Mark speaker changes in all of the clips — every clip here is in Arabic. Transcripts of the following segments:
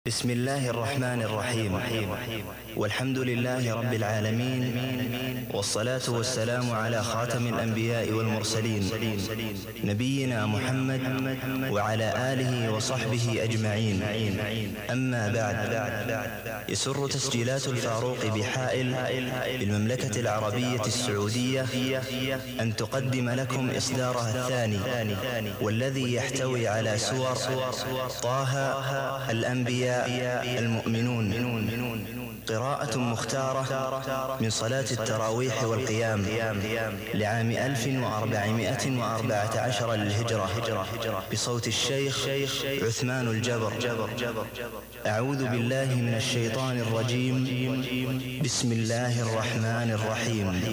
Speaker 1: بسم الله الرحمن الرحيم. والحمد لله رب العالمين، والصلاة والسلام على خاتم الأنبياء والمرسلين نبينا محمد وعلى آله وصحبه أجمعين. أما بعد، يسر تسجيلات الفاروق بحائل بالمملكة العربية السعودية أن تقدم لكم إصدارها الثاني، والذي يحتوي على سور طه، الأنبياء، المؤمنون، قراءة مختارة من صلاة التراويح والقيام لعام 1414 للهجرة، بصوت الشيخ عثمان الجبر. أعوذ بالله من الشيطان الرجيم. بسم الله الرحمن الرحيم.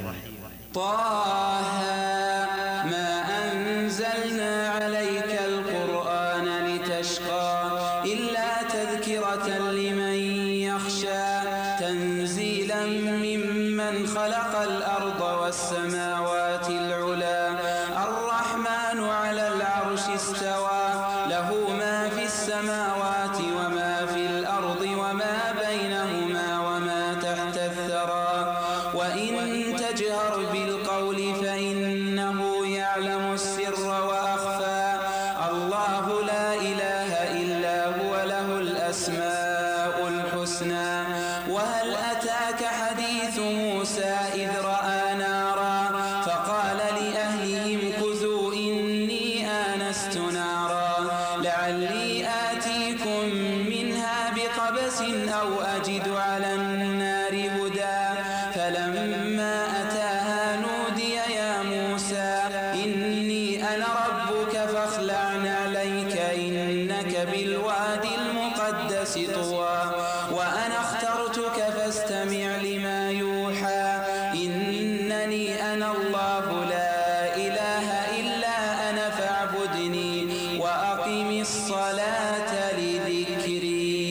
Speaker 2: طه ما أنزلنا عليك القرآن لتشقى إلا تذكرة لمن يخشى، تنزيلا ممن خلق الأرض والسماوات العلى، الرحمن على العرش استوى، له ما في السماوات وما في الأرض وما بينهما وما تحت الثرى، وإن تجهر بالقول فإنه يعلم السر وأخفى، الله لا إله إلا هو له الأسماء الحسنى. وهل أتاك حديث موسى إذ رأى نارا فقال لأهلهم كثوا إني آنست نارا لعلي آتيكم منها بقبس أو أجد على النار هدى، فلما أتاها نودي يا موسى إني أنا ربك فاخلع نعليك إنك بالوادي المقدس طوى، وأنا اخترتك فاستمع لما يوحى، إنني أنا الله لا إله إلا أنا فاعبدني وأقم الصلاة لذكري.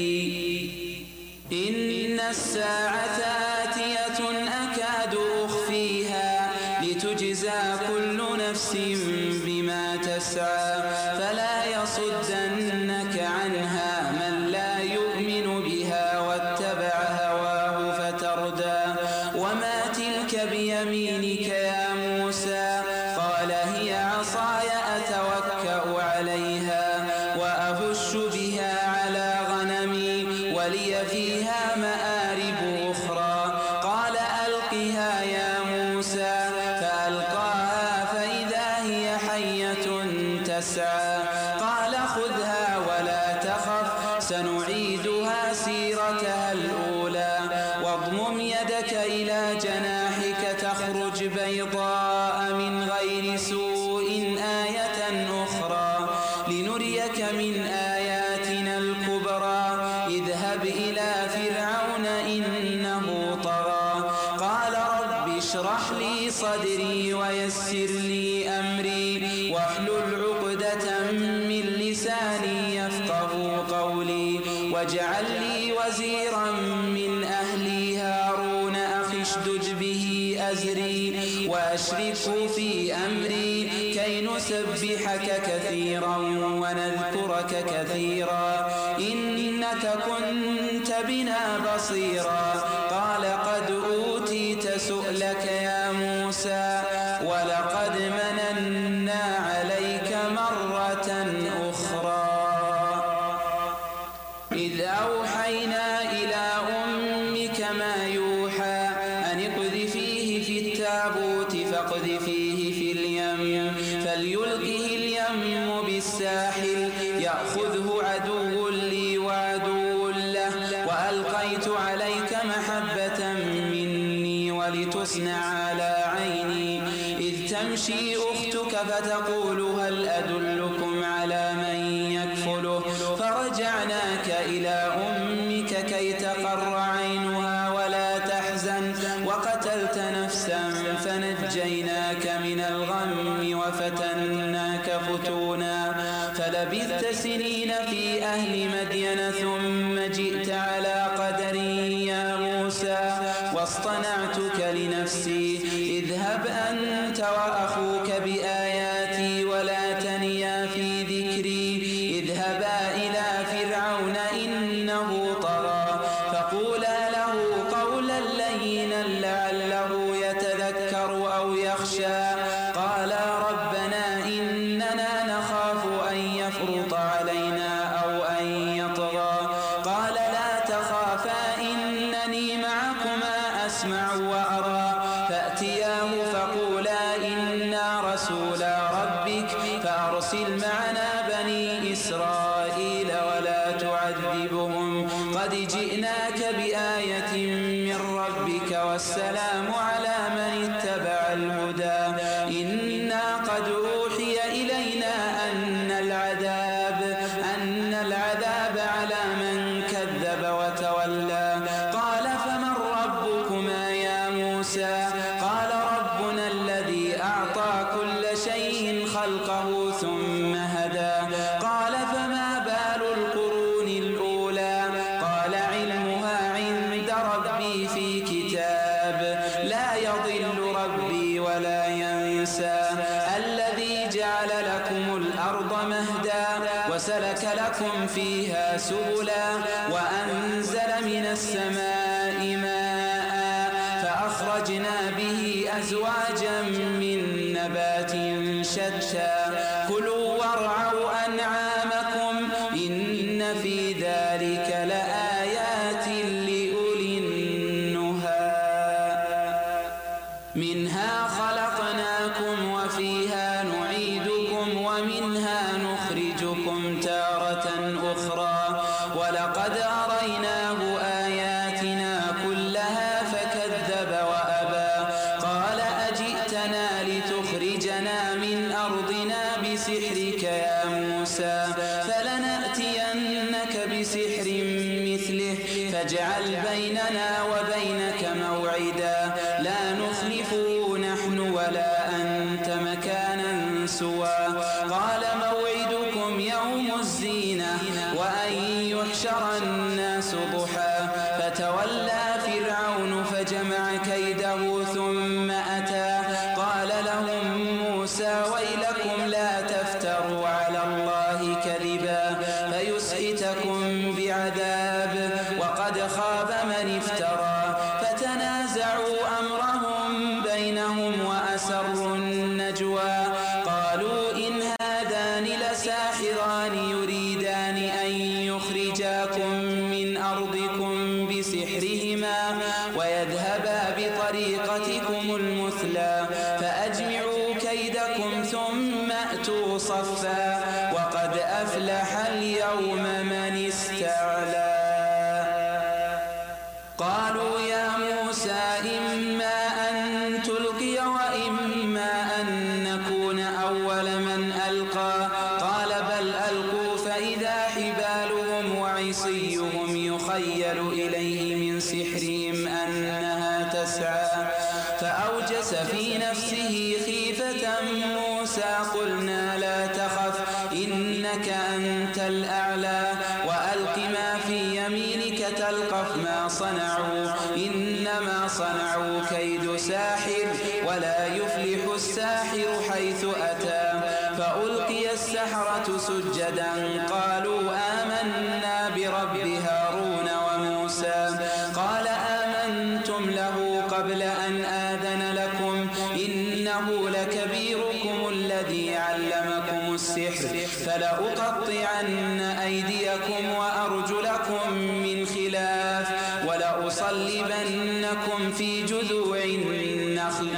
Speaker 2: إن الساعة آتية أكاد أخفيها لتجزى كل نفس بما تسعى، فلا يصدنك عنها من لا يؤمن بها واتبع هواه فتردى. وما تلك بيمينك يا موسى؟ قال هي عصاي أتوكأ عليها وأهش بها على غنمي ولي فيها مآرب أخرى. قال ألقها يا موسى، فألقاها فإذا هي حية تسعى. قال خذها ولا تخف سنعيدها سيرتها الأولى، واضمم يدك إلى جناحك تخرج بيضاء من غير سوء آية أخرى لنريك من آياتنا الكبرى. اذهب إلى فرعون إنه طغى. قال رب اشرح لي صدري ويسر لي أمري واحلل عقدة من لساني يفقه قولي، واجعل لي وزيرا من أهلي هارون أخي اشدد به أزري وأشركه في أمري كي نسبحك كثيرا ونذكرك كثيرا إنك كنت بنا بصيرا. قال قد أوتيت سؤلك يا موسى ولقد مننا عليك مرة أخرى إذ أوحينا إلى أمك ما يوحى أن اقذفيه في التابوت فاقذفيه في اليم فليلقه اليم بالساحل يأخذه عدو لي وعدو له، وألقيت عليك محبة مني ولتصنع على عيني إذ تمشي أختك فتقول هل أدلكم على من يكفله، فرجعناك إلى أمك كي تقر عينها ولا تحزن، وقتلت نفسا فنجيناك من الغم وفتناك فتونا، فلبثت سنين في أهل مدين ثم جئت على قدر يا موسى واصطنعتك لنفسي، اذهب أنت وأخوك بآياتي ولا تنيا في ذكري، اذهبا إلى فرعون إن يعذبهم قد جئناك بآية من ربك والسلام على من اتبع الهدى إنا قد أوحي إلينا أن العذاب على من كذب وتولى قال فمن ربكما يا موسى قال ربنا الذي أعطى كل شيء خلقه ثم هدى قال فما بال القرون الأولى قال علمها عند ربي في كتاب لا يضل ربي ولا ينسى الذي جعل لكم الأرض مهدا وسلك لكم فيها سبلا وأنزل من السماء ماء فأخرجنا به أزواجا من نبات شتى كلوا وارعوا أنعامكم إن في ذلك لآيات لأولي النهى منها خلقناكم وفيها نعيدكم ومنها نخرجكم تارة أخرى ولقد أريناه آياتنا كلها فكذب وأبى قال أجئتنا لتخرجنا من أرضنا بسحرك يا موسى فلنأتينك بسحر مثله فاجعل بيننا وبينك موعدا لا نخلفه نحن ولا أنت مكانا سوى قال موعدكم يوم الزينة وأن يحشر الناس ضحى فتولى فرعون فجمع كيده ثم أتى قال لهم موسى ويلكم لا تفتروا على الله كذبا فيسحتكم بعذاب وقد خاب من افترى فتنازعوا أمرهم بينهم وأسروا النجوى قالوا إن هذان لساحران يريدان أن يخرجاكم من أرضكم بسحرهما ويذهبا بطريقتكم المثلى فأجمعوا كيدكم ثم أتوا صفا وقد أفلح اليوم من استعلى قالوا يا موسى إما أن تلقي وإما أن نكون أول من ألقى قال بل ألقوا فإذا حبالهم وعصيهم يخيل إليه من سحرهم أنها تسعى فأوجس في نفسه خيفة موسى قلنا لا تخف إنك أنت الأعلى وألق ما في يمينك تلقف ما صنعوا إنما صنعوا كيد ساحر ولا يفلح الساحر حيث أتى فألقي السحرة سجدا قالوا آمنا برب هارون وموسى قال آمنتم له قبل أن آذن لكم إنه لكبيركم الذي علمكم السحر فلأقطعن أيديكم وأرجلكم من خلاف ولأصلبنكم في جذوع النخل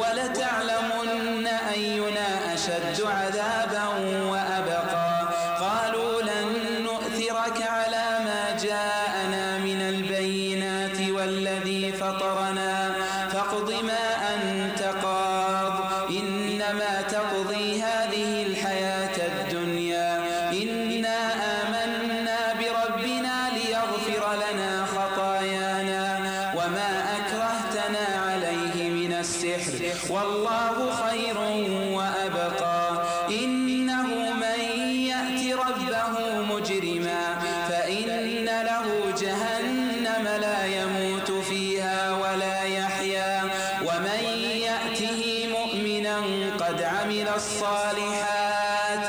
Speaker 2: ولتعلمن أينا أشد عذابا وأبقى قالوا لن نؤثرك على ما جاءنا من البينات والذي فطرنا فاقض ما أنت قاض إنما تقضي هذه الحياة الدنيا إنا آمنا بربنا ليغفر لنا خطايانا وما أكرهتنا عليه من السحر والله خير وأبقى إنه من يأت ربه مجرما فإن له جهنم لا يموت فيها ولا يحيا ومن يأته مؤمنا قد عمل الصالحات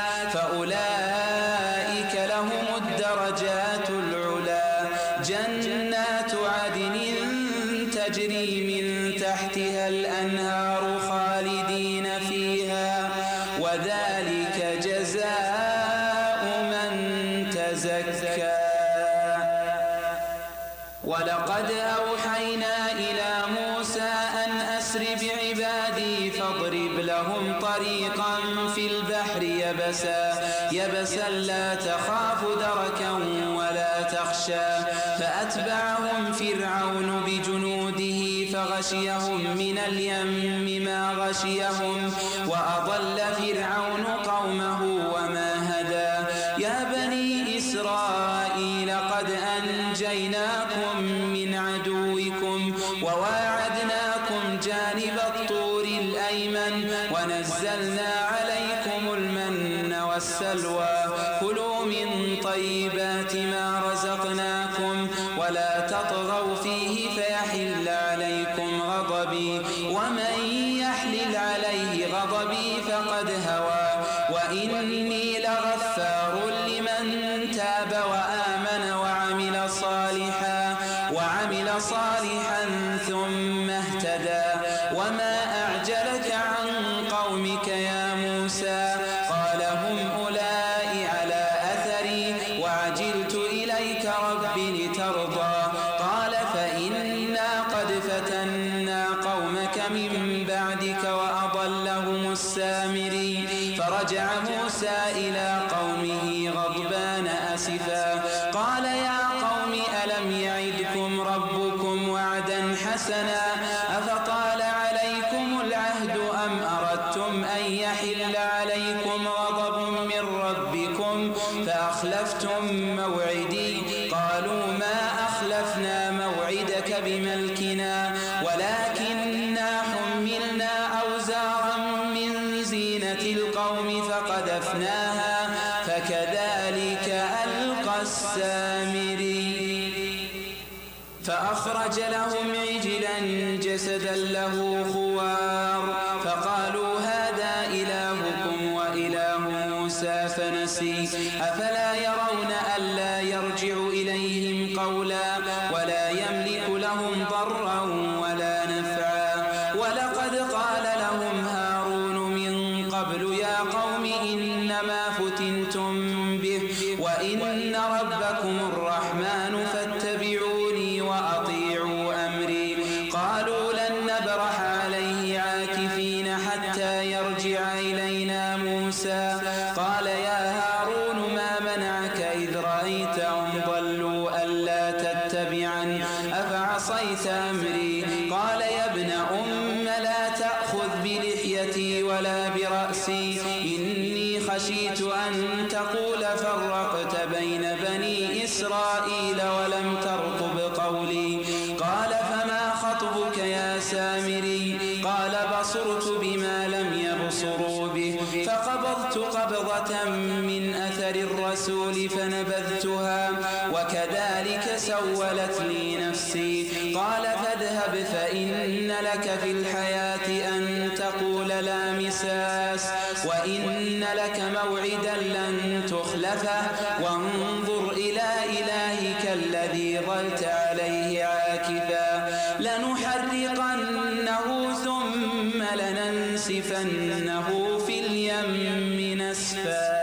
Speaker 2: فأولئك لهم الدرجات العلا جنات عدن تجري من تحتها الأنهار خالدين فيها وذلك جزاء من تزكى ولقد أوحينا إلى موسى أن أسر بعبادي فاضرب لهم طريقا في البحر يبسا لا تخاف دركا ولا تخاف يخشى فأتبعهم فرعون بجنوده فغشيهم من اليم ما غشيهم وأضل فرعون قومه وما هدى يا بني إسرائيل قد أنجيناكم من عدوكم وواعدناكم جانب الطور الأيمن ونزلنا عليكم المن والسلوى كلوا من طيبات ما رزقناكم ولا تطغوا فيه فيحل عليكم غضبي ومن يحلل عليه غضبي فقد هوى وإني لغفار لمن تاب وآمن وعمل صالحا ثم اهتدى وما أعجلك عن قومك يا موسى قال هم أولئك على أثري وعجلت إليك رب لترضى قال فإنا قد فتنا قومك من بعدك وأضلهم السامري فرجع موسى إلى قومه غضبان أسفا قال يا قوم ألم يعدكم ربكم وعدا حسنا أفطال عليكم العهد أم أردتم أن يحل عليكم غضب من ربكم فأخلفتم موعدي قالوا ما أخلفنا موعدك بملكنا ولكننا حملنا أوزارا من زينة القوم فقذفناها فكذلك ألقى السامري فأخرج لهم عجلا جسدا له خوار فقالوا هذا إلهكم وإله موسى فنسي أفلا يرون ألا يرجع إليهم قولا ولا يملك لهم ضرا ولا نفعا ولقد قال لهم هارون من قبل يا قوم إنما فتنتم به وإن ربكم الرحمن فاتبعوني وأطيعوا أمري قالوا لن نبرح عليه عاكفين حتى يرجع إلينا موسى قال يا هارون ما منعك إذ رأيتهم ضلوا ألا تتبعن أفعصيت أمري قال يا ابن لا تأخذ بلحيتي ولا برأسي إني خشيت أن تقول فرقت بين بني إسرائيل ولم ترقب قولي قال فما خطبك يا سامري قال بصرت بما لم يبصروا به فقبضت قبضة من أثر الرسول فنبذتها وكذلك سولت لي نفسي قال فاذهب فإن لك في الحياة أن تقول لا مساس وإن لك موعدا لن تخلفه وانظر إلى إلهك الذي ظلت عليه عاكفا لنحرقنه ثم لننسفنه في اليم نسفا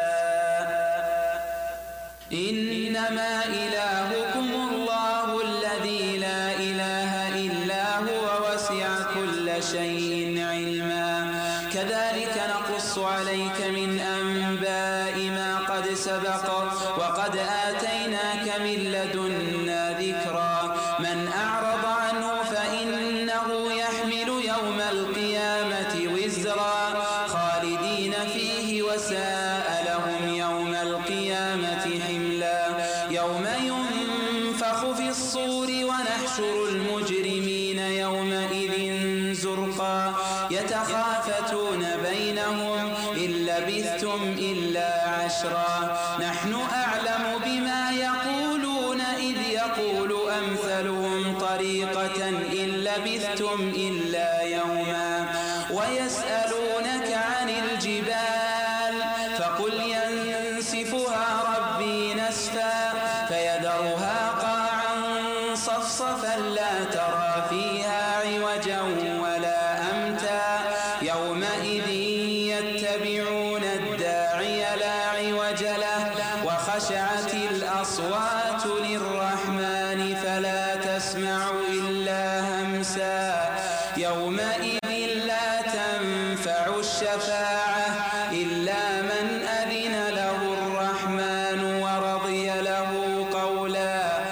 Speaker 2: إنما إلهكم الله الذي لا إله إلا هو وسع كل شيء علما كذلك نقص عليك من أنباء ما قد سبق وقد آتيناك من لدنا ذكرا من أعرض عنه فإنه يحمل يوم القيامة وزرا خالدين فيه وساء لهم يوم القيامة حملا يوم ينفخ في الصور ونحشر المجرمين يومئذ زرقا يتخافتون بينهم إن لبثتم إلا عشرا نحن أعلم بما يقولون إذ يقول أمثلهم طريقة إن لبثتم إلا يوما ويسألونك عن الجبال فقل ينسفها ربي نسفا فيذرها قاعا صفصفا لا ترى فيها عوجا ولا أمتا يومئذ يتبعون الداعي لا عوج له وخشعت الأصوات للرحمن فلا تسمع إلا همسا يومئذ لا تنفع الشفاعة إلا من أذن له الرحمن ورضي له قولا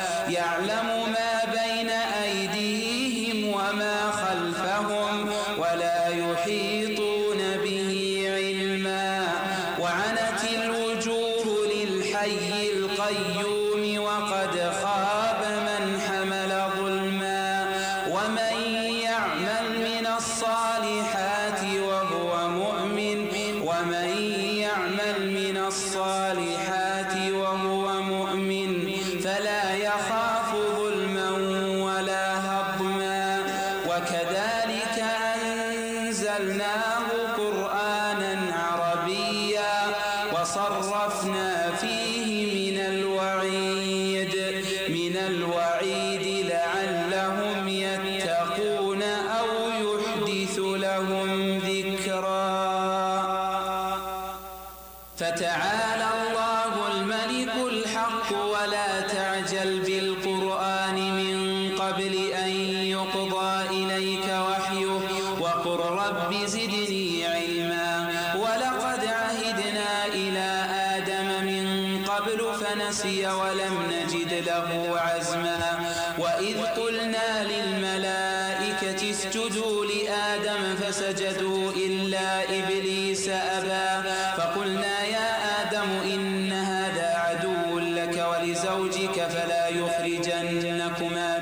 Speaker 2: القرآن من قبل أن يقضى إليك وحيه وقل رب زدني علما. ولقد عهدنا إلى آدم من قبل فنسي ولم نجد له عزما. وإذ قلنا للملائكة اسجدوا لآدم فسجدوا إلا إبليس أبى. فقلنا يا آدم إن هذا عدو لك ولزوجك فلا يخرجنكما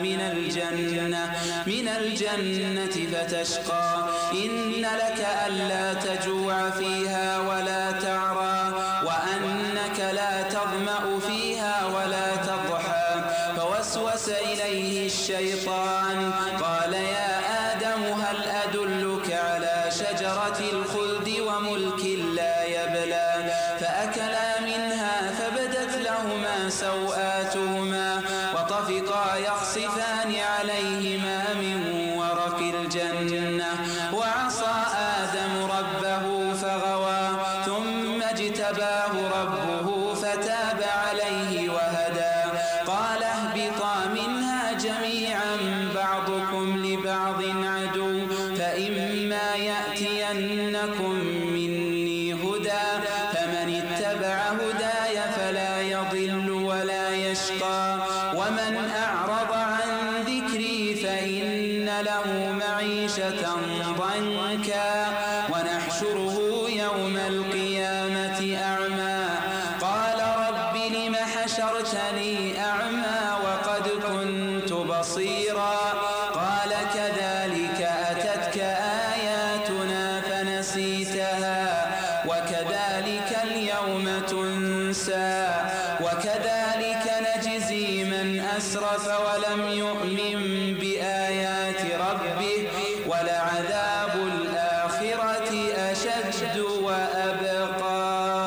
Speaker 2: من الجنة فتشقى. إن لك ألا تجوع فيها ولا تعرى وأنك لا تظمأ فيها ولا تضحى. فوسوس إليه الشيطان قال يا آدم هل أدلك على شجرة الخلد وملك لا يبلى. فأكلا منها فبدت لهما سوآتهما وطفقا يخصفان عليهما من ورق الجنة. وعصى آدم ربه فغوى ثم اجتباه ربه فتاب عليه وهدى. قال اهبطا منها جميعا بعضكم لبعض عدو فإما يأتينكم مني هدى فمن اتبع هداي فلا يضل ولا يشقى. ومن أعرض عن ذكري فإن له معيشة ضنكا ونحشره يوم القيامة أعمى. قال رب لم حشرتني أعمى وقد كنت بصيرا. قال كذلك أتتك آياتنا فنسيتها وكذلك اليوم تنسى. وكذلك نجزي من أسرف ولم يؤمن بآيات ربه ولعذاب الآخرة أشد وأبقى.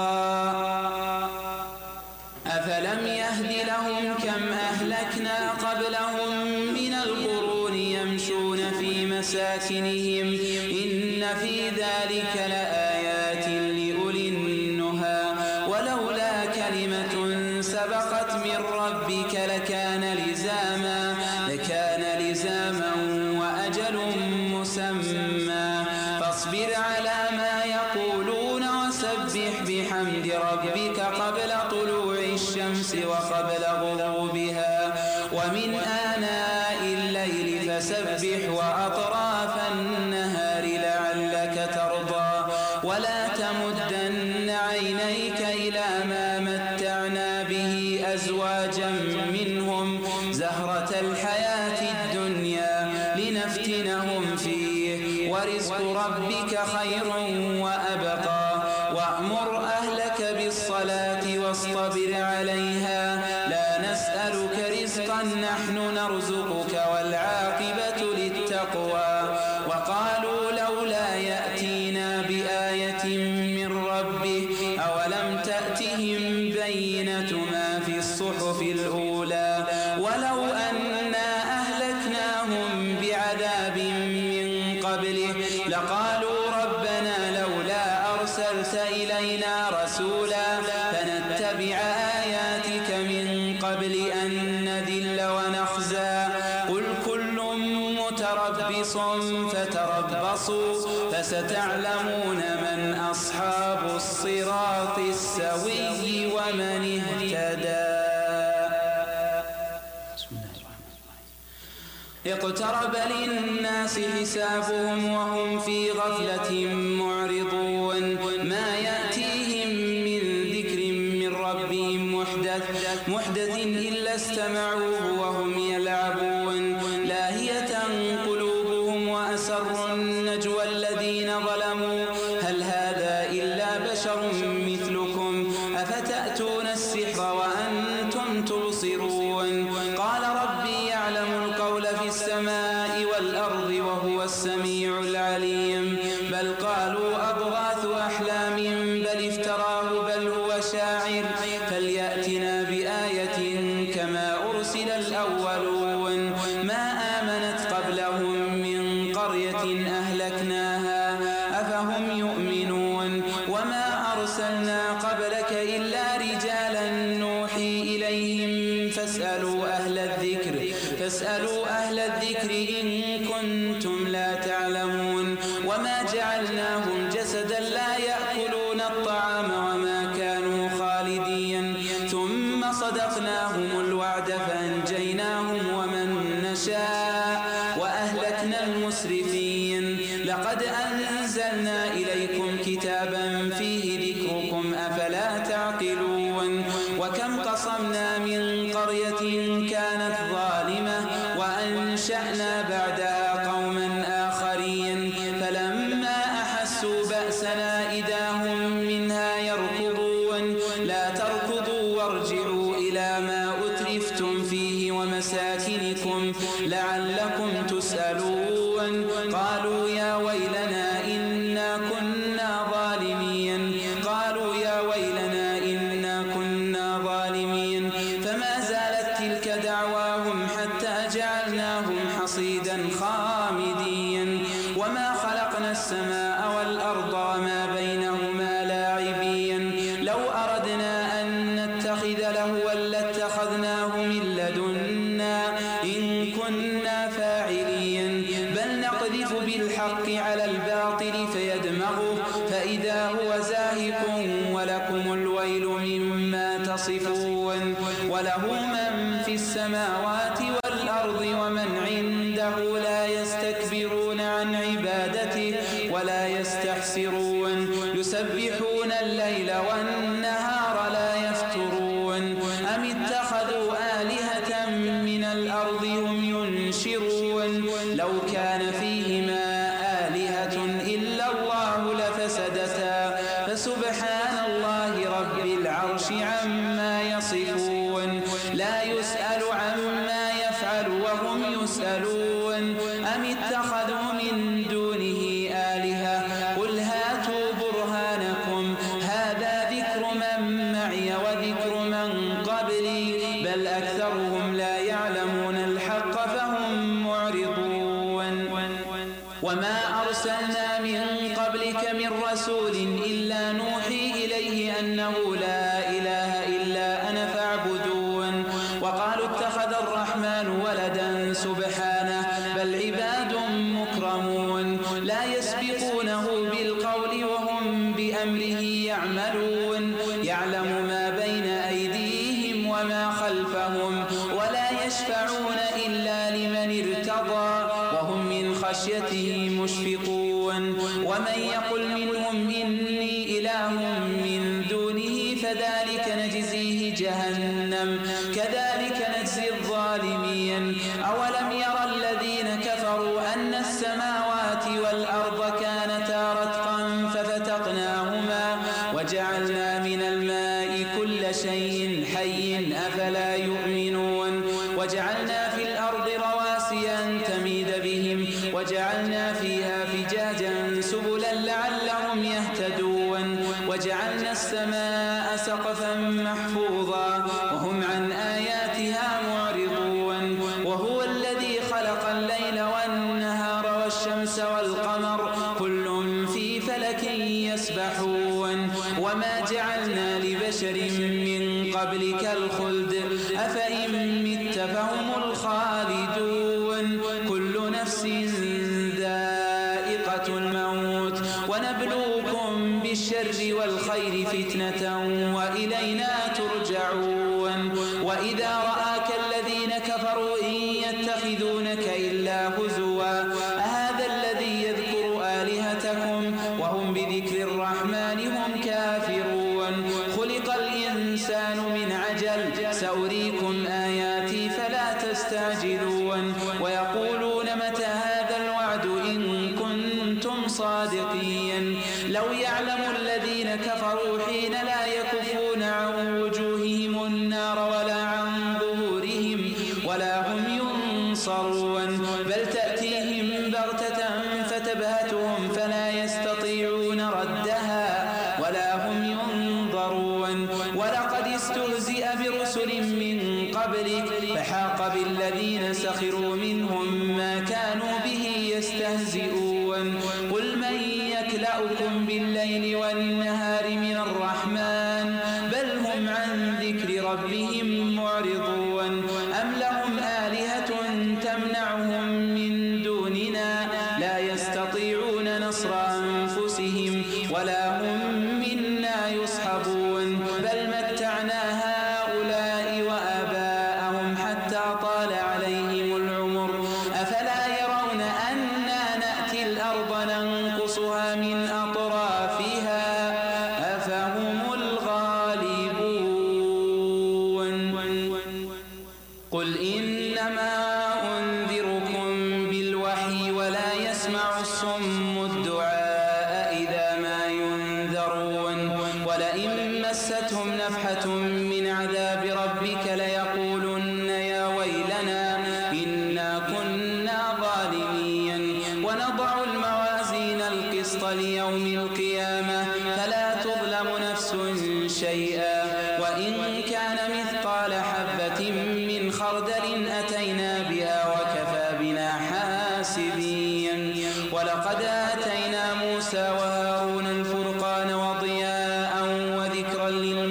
Speaker 2: أفلم يهد لهم كم أهلكنا قبلهم من القرون يمشون في مساكنهم إن في ذلك لآيات لأولي النهى. ولولا كلمة سبقت من ربك لكان لزاما وأجل مسمى. فاصبر على ما يقولون وسبح بحمد ربك قبل طلوع الشمس وقبل غروبها ومن آناء الليل فسبح وأطراف النهار لعلك ترضى. ولا تمدن عينيك إلى ما متعنا به أزواجا منهم زهرة الحياة الدنيا لنفتنهم فيه ورزق ربك خير وأبقى. وأمر أهلك بالصلاة واصطبر عليها لا نسألك رزقا نحن نرزقك والعاقبة للتقوى. وقالوا لولا يأتينا بآية من ربه أولم تأتهم بينة ما في الصحف الأولى. ولو أنا أهلكناهم بعذاب من قبله لقالوا ربنا لولا أرسلت إلينا رسولا فنتبع آياتك من قبل أن نذل ونخزى. قل كل متربص فتربصوا فستعلمون من أصحاب الصراط السوي ومن اهتدى. اقترب للناس حسابهم وهم في غفلة معرضون. ما يأتيهم من ذكر من ربهم محدث إلا استمعوه وهم يلعبون. لاهية قلوبهم وأسروا النجوى الذين ظلموا هل هذا إلا بشر مثلكم أفتأتون السحر وأنتم تبصرون. قال ربي يعلم القول في السماء والأرض وهو السميع العليم. بل قالوا أضغاث أحلام بل افتراه بل هو شاعر فليأتنا بآية كما أرسل الأولون. ما آمنت قبلهم من قرية أهلكناها أفهم يؤمنون. وما أرسلنا قبلك إلا رجالا نوحي إليهم فاسألوا أهل الذكر فاسألوا أهل الذكر إن كنتم لا تعلمون وما جعلناهم جسدا لا يأكلون الطعام وما كانوا خالدين ثم صدقناهم الوعد فأنجيناهم ومن نشاء وأهلكنا المسرفين لقد أنزلنا إليكم كتابا فيه ذكركم أفلا تعقلون وكم قصمنا من قرية كانت ظالمة وأنشأنا بعدها قوما آخرين فلما أحسوا بأسنا إذا هم منها يركضون لا تركضوا وارجعوا إلى ما أترفتم فيه ومساكنكم لعلكم تسألون قالوا يا ويلنا إنا كنا ظالمين قالوا يا ويلنا إنا كنا ظالمين فما زالت تلك دعواهم حتى جعلناهم حصيدا خامدين وما خلقنا السماء والأرض وما بينهما لاعبين لو أردنا أن نتخذ لهوا لاتخذناه من لدنا إن كنا فاعلين بل نقذف بالحق على الباطل فيدمغه فإذا هو زاهق ولكم الويل مما تصفون وله من في السماوات والأرض ومن عنده لا يستكبرون عن عبادته ولا يستحسرون يسبحون الليل والنهار لا يفترون أم اتخذوا آلهة من الأرض هم ينشرون لو كان فيهما آلهة إلا الله لفسدتا فسبحان الله رب العرش عما يصفون لا يسأل عما يفعل وهم يسألون أم اتخذوا من دونه آلهة قل هاتوا برهانكم هذا ذكر من معي وذكر من قبلي بل أكثرهم لا يعلمون الحق فهم معرضون وما أرسلنا من قبلك من رسول إلا نوحي إليه أنه لا إله إلا أنا فاعبدون وقالوا اتخذ الرحمن ولدا سبحانه بل عباد مكرمون لا يسبقونه بالقول وهم بأمره يعملون يعلم ما بين أيديهم وما خلفهم ولا يشفعون إلا لمن ارتضى وهم من خشيته مشفقون ومن يقل منهم إني إله من دونه فذلك نجزيه جهنم كذلك نجزي الظالمين أولم يرى الذين كفروا أن السماوات والأرض كانتا رتقا ففتقناهما وجعلنا من الماء كل شيء حي أفلا يؤمنون وجعلنا في الأرض رواسي أن تميد بهم وجعلنا فيها فجاجا سبلا لعلهم يهتدون وجعلنا السماء سقفا محفوظا وهم عن آياتها معرضون وهو الذي خلق الليل والنهار والشمس والقمر كل في فلك يسبحون وما جعلنا لبشر من قبلك الخلد أفإن مت فهم الخالدون كل نفس ذائقة الموت ونبلوكم بالشر والخير فتنة وإلينا ترجعون وإذا رآك الذين كفروا إن يتخذونك إلا هزوا أهذا الذي يذكر آلهتكم وهم بذكر الرحمن هم كافرون خلق الإنسان من عجل سأريكم آياتي فلا تستعجلون ويقولون متى هذا الوعد إن كنتم صادقين لو يعلم الذين كفروا حين لا يكفون عن وجوههم النار ولا عن ظهورهم ولا هم ينصرون بل تأتيهم بغتة فتبهتهم فلا يستطيعون ردها ولا هم ينظرون ولقد استهزئ برسل من قبلك فحاق بالذين سخروا منهم ما كانوا به يستهزئون قل من يكلأكم بالليل والنهار من الرحمن بل هم عن ذكر ربهم معرضون أم لهم اهتدينا بها وكفى بنا حاسبين. ولقد آتينا موسى وهارون الفرقان وضياء وذكرا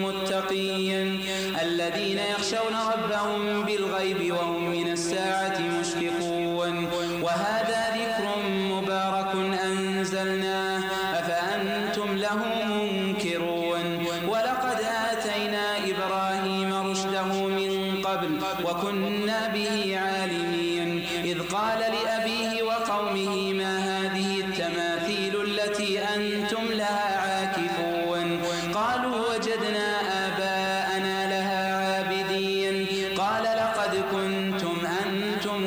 Speaker 2: للمتقين الذين يخشون ربهم بالغيب وهم من الساعة مشفقون. وهذا ذكر مبارك أنزلناه أفأنتم له منكرون. ولقد آتينا إبراهيم رشده من قبل وكنا به عالمين. إذ قال لأبيه وقومه ما هذه التماثيل التي أنتم لها عاكفون؟ قالوا وجدنا آباءنا لها عابدين. قال لقد كنتم أنتم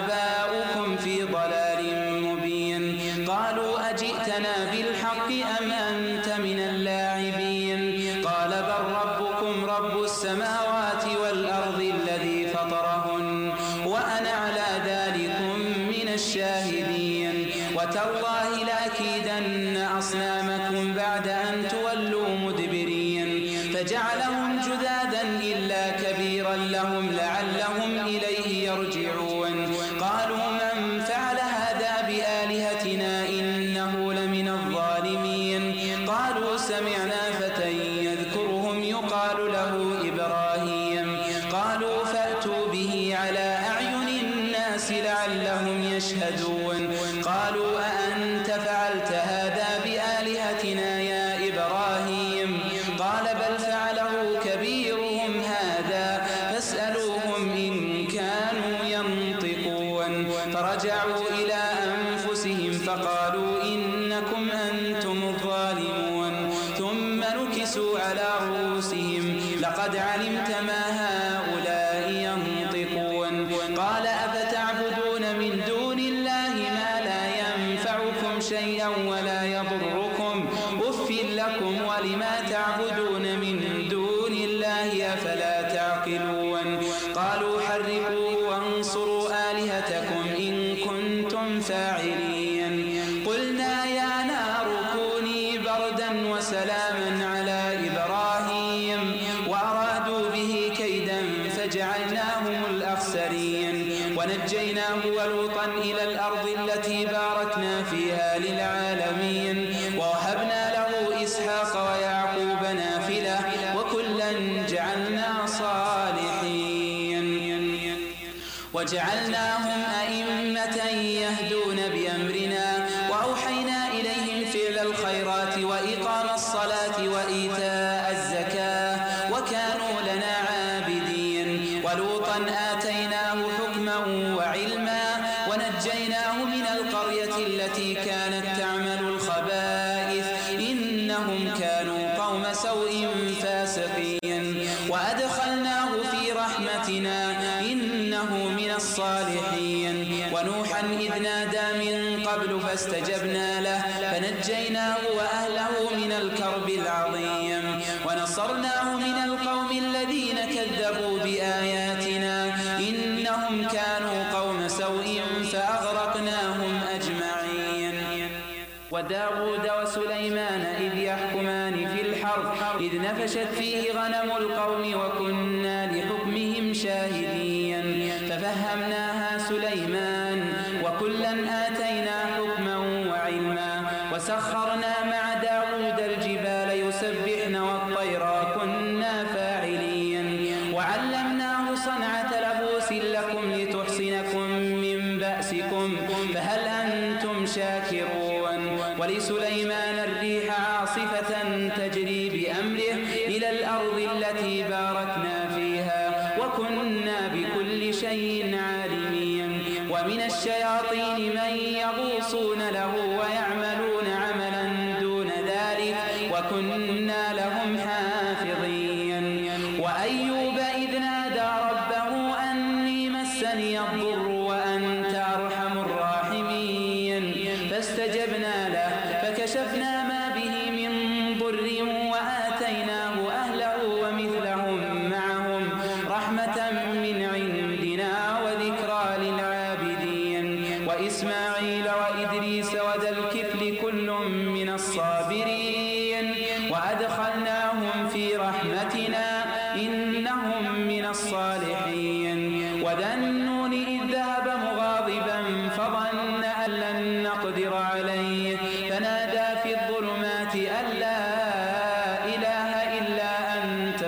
Speaker 2: وآباؤكم في ضلال مبين. قالوا أجئتنا بالحق أم أنت من اللاعبين؟ قال بل ربكم رب السماوات والأرض الذي فطرهن وأنا على ذلكم من الشاهدين. وتالله لأكيدن أصنامكم بعد أن تولوا مدبرين. فجعلهم جذاذا إلا كبيرا لهم لعلهم إليه يرجعون. قالوا من فعل هذا بآلهتنا إنه لمن الظالمين. قالوا سمعنا فتى يذكرهم يقال له إبراهيم. قالوا فأتوا به على أعين الناس لعلهم يشهدون. قالوا أأنت فعلت هذا بآلهتنا يا إبراهيم؟ قال بل فعله كبيرهم هذا فاسألوهم إن كانوا ينطقون. فرجعوا إلى أنفسهم فقالوا إنكم أنتم الظالمون. ثم نكسوا على رؤوسهم لقد علمت ما هؤلاء ينطقون. قال أفتعبدون من دون الله ما لا ينفعكم شيئا ولا يضركم أف لكم ولما تعبدون من دون الله أفلا تعقلون. قالوا حرقوه وانصروا آلهتكم إن كنتم فاعلين. قلنا يا نار كوني بردا وسلاما على إبراهيم وأرادوا به كيدا فجعلناهم الأخسرين. ونجيناه ولوطا إلى الأرض التي باركنا فيها للعالمين. ووهبنا له إسحاق ويعقوب نافلة وكلا جعلنا صالحين. وجعلناهم أئمة يهدون بأمرنا وأوحينا إليهم فعل الخيرات وإقام الصلاة وإيتاء الزكاة وكانوا لنا عابدين. ولوطا آتيناه حكما وعلما ونجيناه من القرية التي كانت تعمل الخبائث إنهم كانوا قوم سوء فاسقين. وأدخلناه في رحمتنا إنه من الصالحين. ونوحا إذ نادى من قبل فاستجبنا له فنجيناه وأهله من الكرب العظيم. ونصرناه من القوم الذين كذبوا بآياتنا إنهم كانوا قوم سوء فأغرقناهم أجمعين. وداود وسليمان إذ يحكمان في الحرث إذ نفشت فيه غنم القوم وكنا لحكمهم شاهدين. ففهمناها سليمان وكلا آتينا حكما وعلما. وسخرنا مع داود الجبال يسبحن والطير وكنا فاعلين. وعلمناه صنعة لبوس لكم لتحصنكم من بأسكم فهل أنتم شاكرون. ولسليمان الريح عاصفة تجري بأمره إلى الأرض التي باركنا فيها وكنا بكل شيء عالمين. ومن الشياطين من يغوصون له ويعملون عملا دون ذلك وكنا لهم حافظين. وأيوب إذ نادى ربه أني مسني الضر وأنت أرحم الراحمين. فاستجبنا له فكشفنا ما به من ضر وآتيناه أهله ومثلهم معهم رحمة من عندنا وذكرى للعابدين. وإسماعيل وإدريس وذا الكفل كل من الصابرين. وأدخلناهم في رحمتنا إنهم من الصالحين. وذا النون إذ ذهب مغاضبا فظن أن لن نقدر عليه فنادى في الظلمات أن لا إله إلا أنت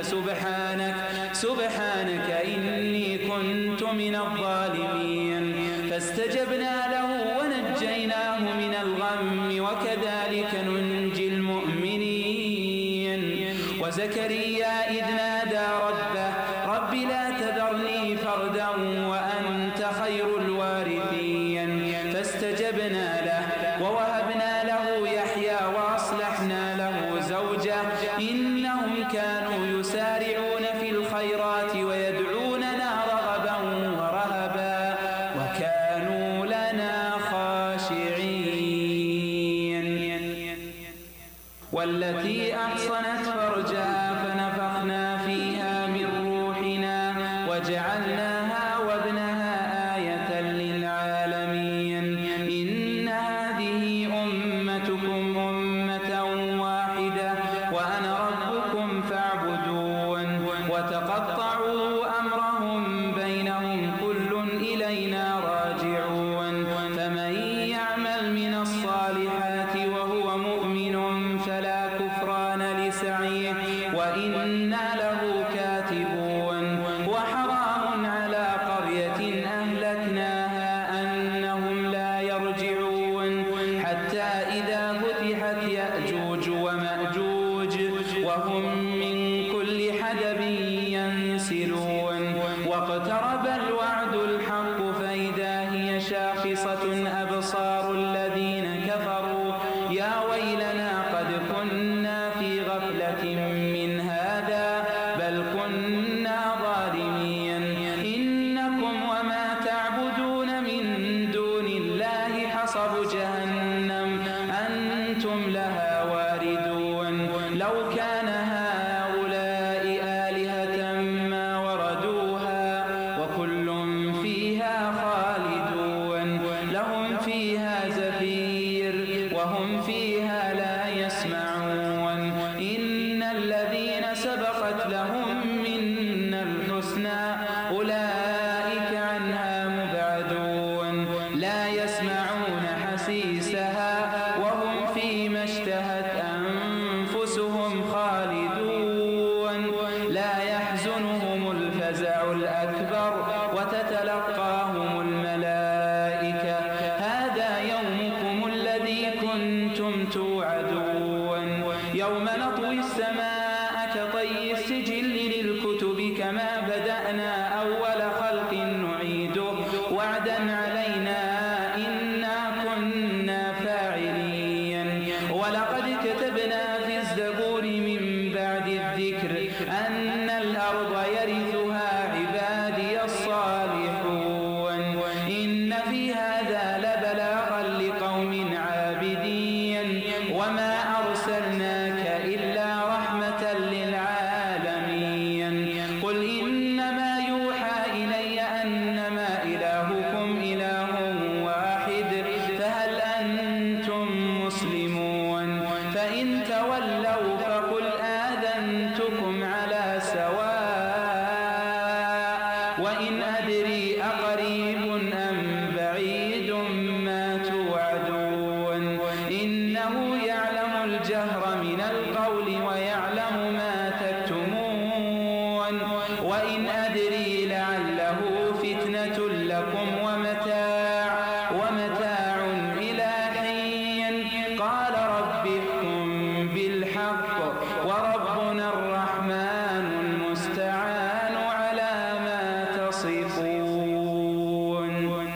Speaker 2: سبحانك إني كنت من الظالمين فاستجبنا له ونجيناه من الغم وكذلك ننجي المؤمنين وزكريا إذ نادى ربه رب لا تذرني فردا وأنت خير الوارثين فاستجبنا له ووهبنا له يحيى وأصلحنا له زوجه إنهم كانوا يسارعون في الخيرات ويدعوننا رغبا ورهبا وكانوا لنا خاشعين والتي أحصنت فرجها فنفخنا فيها من روحنا وجعلناها وابنها آية للعالمين إن هذه أمتكم أمة واحدة وأنا ربكم فاعبدون وتقطعوا أمرهم بينهم كل إلينا راجعون فمن يعمل من الصالحات وهو مؤمن فلا كفران لسعيه وإنا له كاتبون وحرام على قرية أهلكناها أنهم لا يرجعون حتى إذا فتحت يأجوج ومأجوج وهم من كل حدب ينسلون واقترب الوعد الحق فإذا هي شاخصة أبصار الذين كفروا يا ويلنا قد كنا في غفلة من هذا بل كنا ظالمين إنكم وما تعبدون من دون الله حصب جهنم أنتم لها واردون لو كان هؤلاء آلهة ما وردوها وكل فيها خالدون لهم فيها زفير وهم فيها لا يسمعون إن الذين سبقت لهم منا الحسنى أولئك عنها مبعدون لا يسمعون حسيسها وهم فيما اشتهت أنفسهم خالدون لا يحزنهم الفزع الأكبر وتتلقاهم الملائكة هذا يومكم الذي كنتم توعدون يوم نطوي السماء كطي السجل للكتب كما بدأنا أول خلق نعيده وعدا علينا إنا كنا فاعلين ولقد كتبنا في الزبور من بعد الذكر أن الأرض يرثها عبادي الصالحون إن في هذا لبلاغا لقوم عابدين وما أرسلناك إلا رحمة للعالمين قل إنما يوحى إلي أنما إلهكم إله واحد فهل أنتم مسلمون فإن تولوا فقل آذنتكم على سواء وإن أدري أقريب أم بعيد ما توعدون إنه يعلم الجهر من القول ويعلم ما تكتمون وإن أدري لعله فتنة لكم ومتاع إلى حين قال رب احكم بالحق وربنا الرحمن المستعان على ما تصفون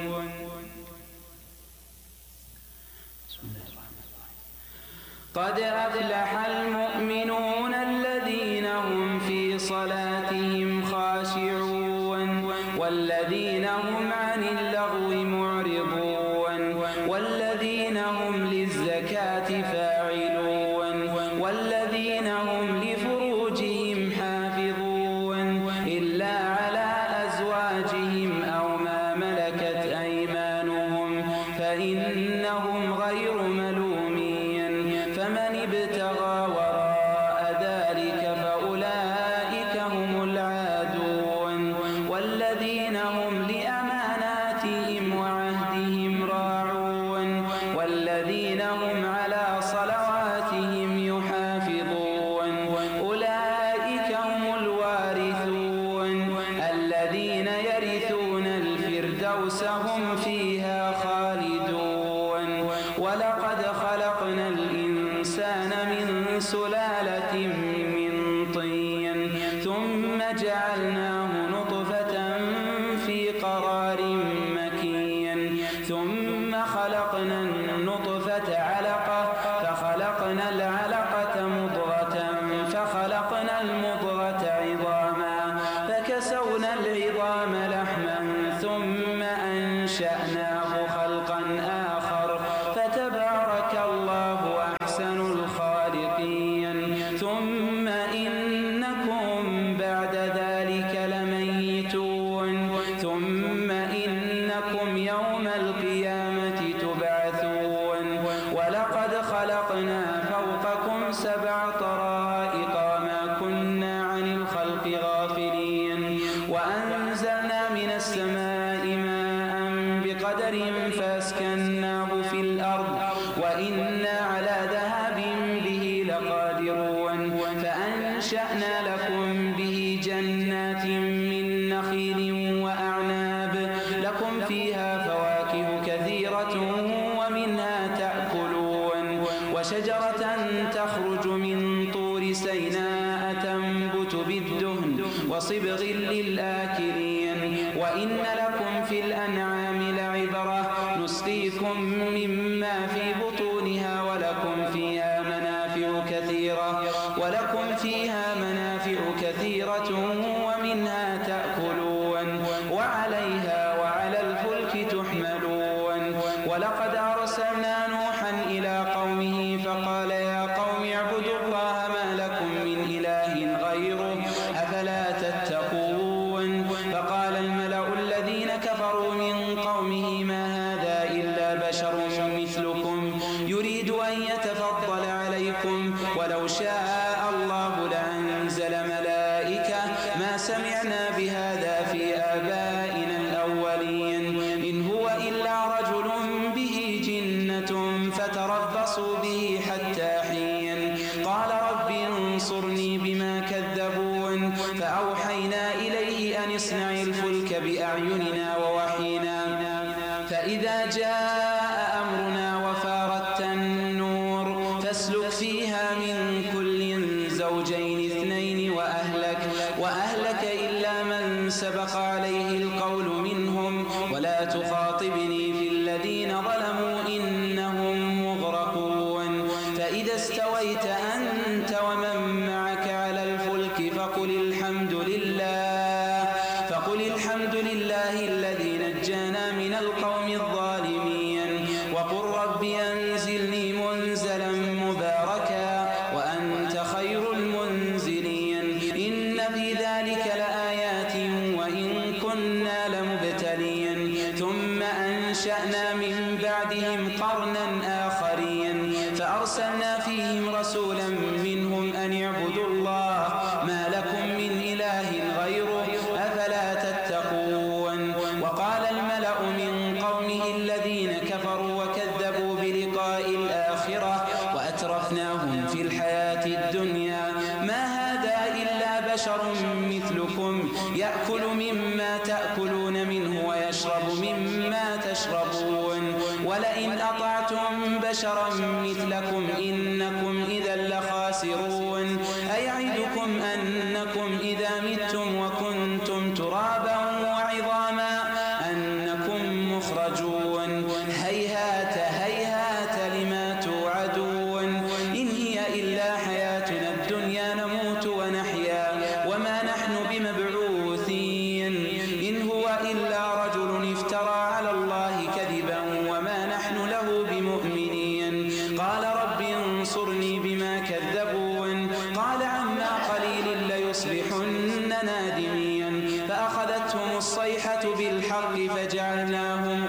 Speaker 2: قد أفلح المؤمنون الذين هم في صلاتهم خاشعون والذين هم عن اللغو معرضون والذين هم للزكاة فاعلون والذين هم لفروجهم حافظون إلا على أزواجهم أو ما ملكت أيمانهم فإنهم غير ملومين فمن ابتغى وراء ذلك فأولئك هم العادون والذين هم لأماناتهم الفردوس هم فيها خالدون. ولقد خلقنا الإنسان من سلالة من طين ثم جعلناه نطفة في قرار مكين ثم خلقنا النطفة علقة فخلقنا العلقة مضغة فخلقنا المضغة عظاما فكسونا العظام لحما ثم أنشأناه خلقا آخر فتبارك الله أحسن الخالقين. ثم إنكم بعد ذلك لميتون ثم إنكم يوم القيامة تبعثون. ولقد خلقنا فوقكم 7 طرائق وما كنا عن الخلق غافلين وأنزلنا من السماء ماء بقدر فأسكناه في الأرض وإنا على ذهاب به لقادرون. فأنشأنا لكم به جنات من نخيل وأعناب لكم فيها فواكه كثيرة ومنها تأكلون وشجرة تخرج من طور سيناء تنبت بالدهن وصبغ للآكلين. وإن لكم في الأنعام لعبرة نسقيكم مما في بطونها ولكم فيها منافع كثيرة ومنها تأكلون وعليها وعلى الفلك تحملون. ولقد أرسلنا نوحا إلى قومه فقال يا قوم اعبدوا الله ما لكم من إله غيره أفلا تتقون. فقال الملأ الذين كفروا من قومه ما هذا إلا بشر مثلكم يريد أن يتفضل عليكم ولو شاء الله لأنزل ملائكة ما سمعنا بهذا في آبائنا الأولين إن هو إلا رجل به جنة فتربصوا به حتى حين. قال رب انصرني بما كذبون. فأوحينا إليه أن اصنع الفلك بأعيننا ووحينا فإذا جاء أمرنا وفارت النور فاسلك فيها من كل زوجين 2 وأهلك إلا من سبق عليه القول منهم ولا تخاطبني في الذين ظلموا إنهم مغرقون. فإذا استويت أنت ومن معك على الفلك فقل الحمد لله الذي نجانا من القوم الظالمين وقل رب أنزلني منزلا مباركا وأنت خير المنزلين. إن في ذلك لآيات وإن كنا لمبتلين. ثم أنشأنا من بعدهم قرنا آخرين فأرسلنا فيهم رسولا منهم أن اعبدوا الله ما لكم من إله غيره أفلا تتقون. وقال الملأ من قومه الذين كفروا وكذبوا بلقاء الآخرة وأترفناهم في الحياة الدنيا ما هذا إلا بشر مثلكم يأكل مما تأكلون منه ويشرب مما تشربون ولئن أطعتم بشرا مثلكم إنكم إذا لخاسرون. أيعدكم أنكم إذا متم وكنتم ترابا وعظاما أنكم مخرجون. هيهات هيهات لما توعدون. إن هي إلا حياتنا الدنيا نموت ونحيا وما نحن بمبعوثين. إن هو إلا رجل افترى على الله كذبا وما نحن له بمؤمنين. قال رب انصرني بما كذبون. قال عما قليل ليصبحن نادمين. فأخذتهم الصيحة بالحق فجعلناهم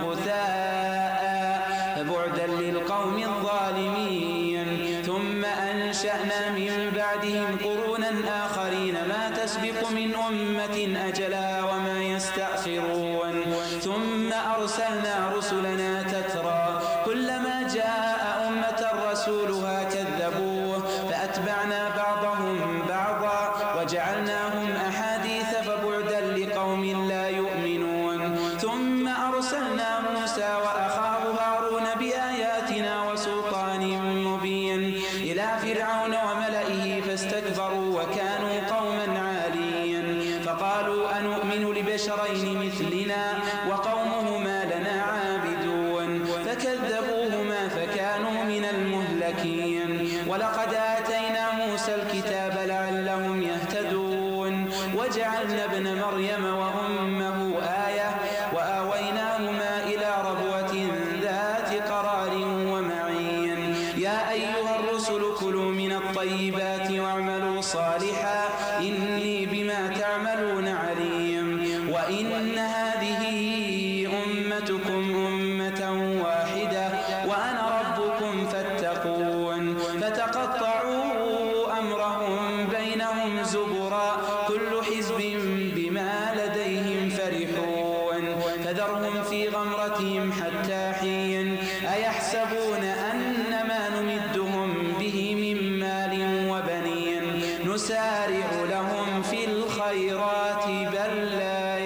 Speaker 2: غثاء فبعدا للقوم الظالمين. ثم أنشأنا من بعدهم قرونا آخرين ما تسبق من أمة أجلها وما يستأخرون. ثم أرسلنا رسلنا تترى كلما جاء أمة رسولها كذبوه فأتبعنا بعضهم بعضا وجعلناهم أحاديث فبعدا لقوم لا يؤمنون. ثم أرسلنا أرسلنا موسى وأخاه هارون بآياتنا وسلطان مبين إلى فرعون وملئه فاستكبروا وكانوا قوما عالين فقالوا أنؤمن لبشرين مثلنا وقومهما لنا عابدون فكذبوهما فكانوا من المهلكين ولقد آتينا موسى الكتاب لعلهم يهتدون وجعلنا ابن مريم وأمه آية وآويناهما إلى ربوة ذات قرار ومعين يا أيها الرسل كلوا من الطيبات واعملوا صالحا إني بما تعملون عليم وإن هذه أمتكم أمة واحدة وأنا ربكم فاتقون فتقطعوا أمرهم بينهم زبرا كل حزب بما لديهم فرحون فذرهم في غمرتهم حتى حين أيحسبون أن ما نمدهم به من مال وبنين نسارع لهم في الخيرات بل لا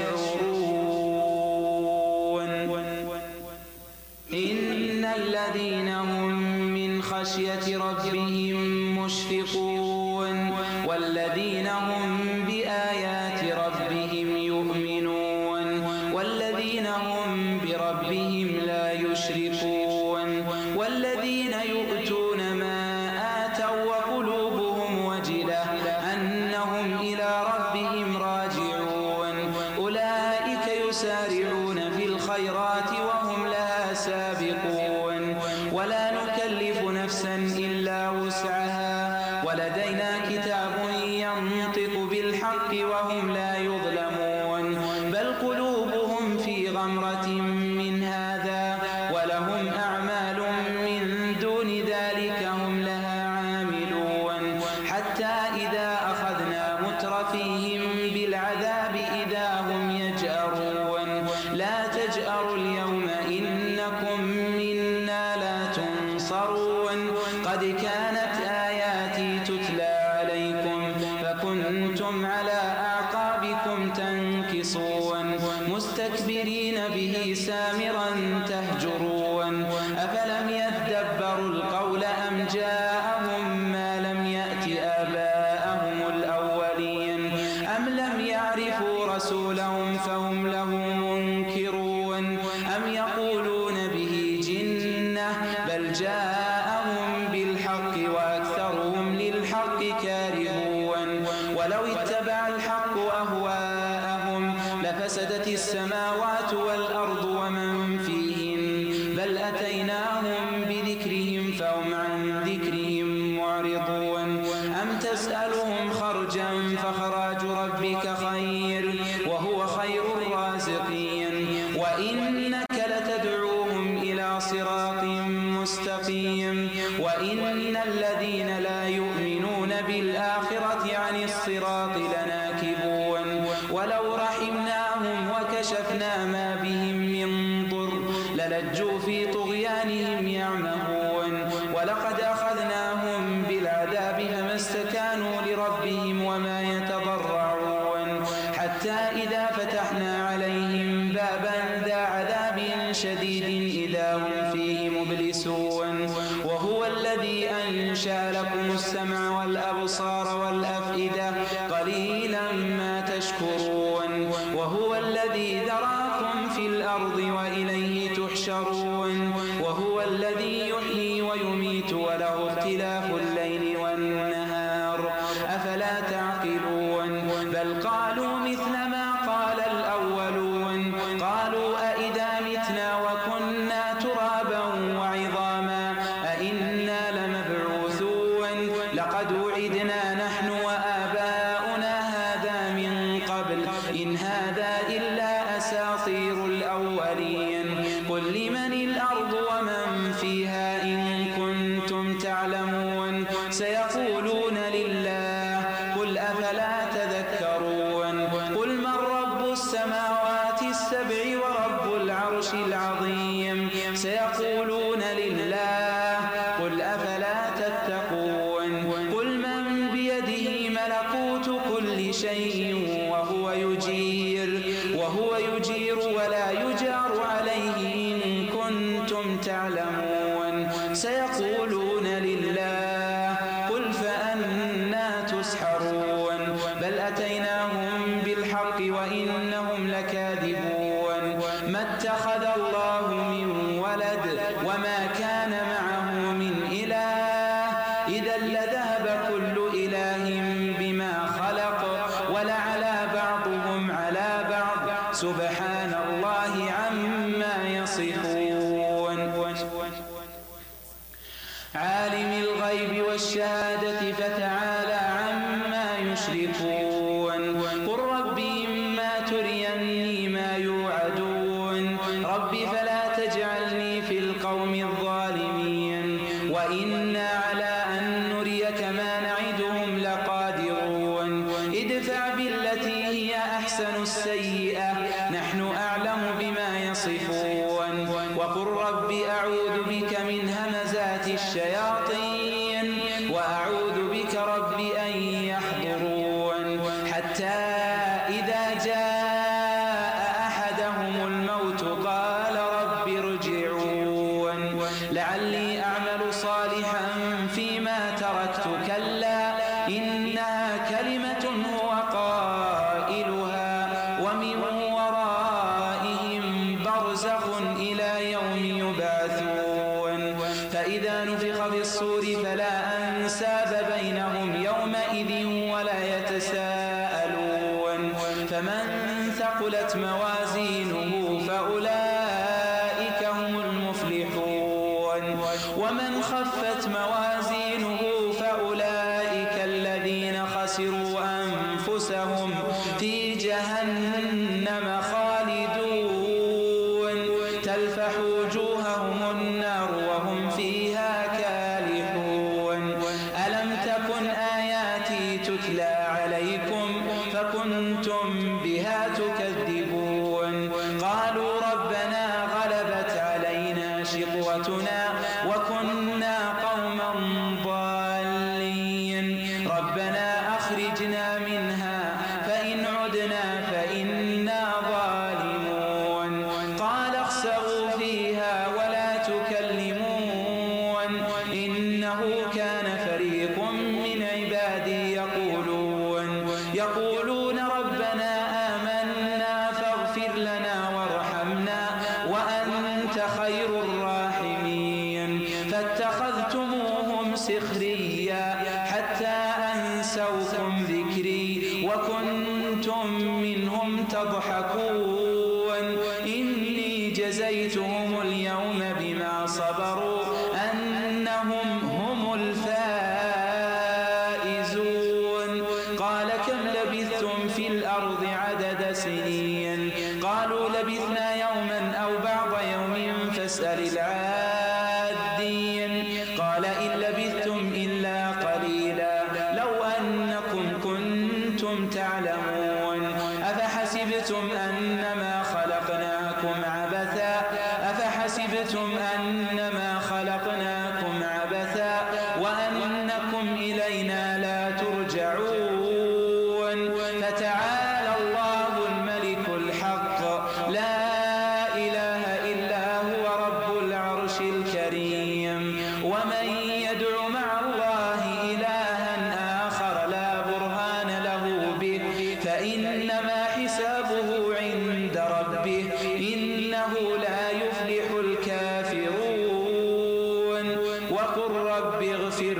Speaker 2: يشعرون إن الذين هم من خشية ربهم مشفقون والذين هم بآيات ربهم يؤمنون والذين هم بربهم لا يشركون والذين يؤتون ما آتوا وقلوبهم وجلة أنهم إلى ربهم راجعون أولئك يسارعون في الخيرات وهم لها سابقون ولا نكلف نفسا إلا وسعها ولدينا كتاب ينطق بالحق وهم لا يظلمون بل قلوبهم في غمرة من هذا ولهم أعمال من دون ذلك هم لها عاملون حتى إذا أخذنا مترفيهم بالعذاب إذا هم يجأرون لا تجأروا اليوم إنكم منا لا تنصرون قد كانت آياتي تتلى عليكم فكنتم على أعقابكم تنكصون مستكبرين به سامرا تهجرون أفلم يدبروا القول أم جاءهم ما لم يأت آباءهم الأولين أم لم يعرفوا رسولهم فهم له منكرون أم يقولون به جنة بل جاءهم بالحق وأكثرهم للحق كارهون ولو اتبع الحق أهواءهم لفسدت السماوات والأرض ومن فيهن بل أتيناهم بذكرهم فهم عن ذكرهم معرضون أم تسألهم خرجا فخراج ربك خير وهو خير الرازقين وإنك لتدعوهم إلى صراط مستقيم وإن الذين لا يؤمنون بالآخرة عن الصراط لناكبون ولو رحمناهم وكشفنا ما بهم من ضر للجوا في طغيانهم يعمهون ولقد أخذناهم بالعذاب فما استكانوا لربهم وما يتضرعون حتى إذا فتحنا عليهم بابا ذا عذاب شديد إذا هم فيه مبلسون وهو الذي أنشأ لكم السمع والأبصار والأفئدة قليلا ما تشكرون وهو الذي ذراكم في الأرض وإليه تحشرون وهو الذي يحيي ويميت وله اختلاف الليل والنهار أفلا تعقلون بل قالوا مثل ما قال الأولون قالوا أئذا متنا وكنا ترابا وعظاما أئنا لمبعوثون لقد وعدنا نحن وآباؤنا هذا من قبل إن هذا إلا أساطير الأولين قل لمن الأرض ومن فيها إن كنتم تعلمون سيقولون لله قل أفلا تذكرون قل من رب السماوات السبع ورب العرش العظيم سيقولون لله قل أفلا تتقون قل من بيده ملكوت كل شيء وهو يجير ولا يجار الله من ولد وما كان معه من إله إذا لذهب كل إله بما خلق ولعلى بعضهم على بعض سبحان الله عما يصفون. عالم الغيب والشهادة فتعالى عما يشركون. قل رب إما تريني ما يوعدون رب فلا تجعلني في القوم الظالمين وإنا على أن نريك ما نعدهم لقادرون. ادفع بالتي هي أحسن السيئة نحن أعلم بما يصفون. وقل رب أعوذ بك من همزات الشياطين وأعوذ بك رب أن يحضرون. حتى إذا جاء أحدهم الموت قال رب ارجعون لعلي أعمل صالحا فيما تركت كلا إنها كلمة هو قائلها ومن ورائهم برزخ إلى يوم يبعثون. فإذا نفخ في الصور فلا أنساب بينهم يومئذ ولا يتساءلون. فمن ثقلت موازينه فأولئك هم المفلحون ومن خفت موازينه فأولئك الذين خسروا أنفسهم في جهنم خالدون تلفح وجوههم النار وهم فيها كالحون. ألم تكن آياتي تتلى عليكم فكنتم بها تكذبون. قالوا ربنا غلبت علينا شقوتنا وكنا قوما ضالين ربنا أخرجنا منها فإن عدنا فإنا ظالمون. قال اخسئوا فيها ولا تكلمون إنه كان فريق من عبادي يقولون ربنا آمنا فاغفر لنا وارحمنا وأنت خير الراحمين. فاتخذتموهم سخريا حتى أنسوكم ذكري وكنتم منهم تضحكون. إني جزيتهم اليوم بما صبروا أنهم هم الفائزون. قال كم لبثتم في الأرض عدد سنين قالوا لبثنا يوما أو بعض يوم فاسأل العادين. قال إن لبثتم إلا قليلا لو أنكم كنتم تعلمون. أفحسبتم أنما خلقناكم عبثا وأنكم إلينا لا ترجعون. فتعالى الله الملك الحق لا إله إلا هو رب العرش الكريم. ومن يدع مع الله إلها آخر لا برهان له به فإنما حسابه عند ربه إنه لا يفلح الكافرون. وقل رب اغفر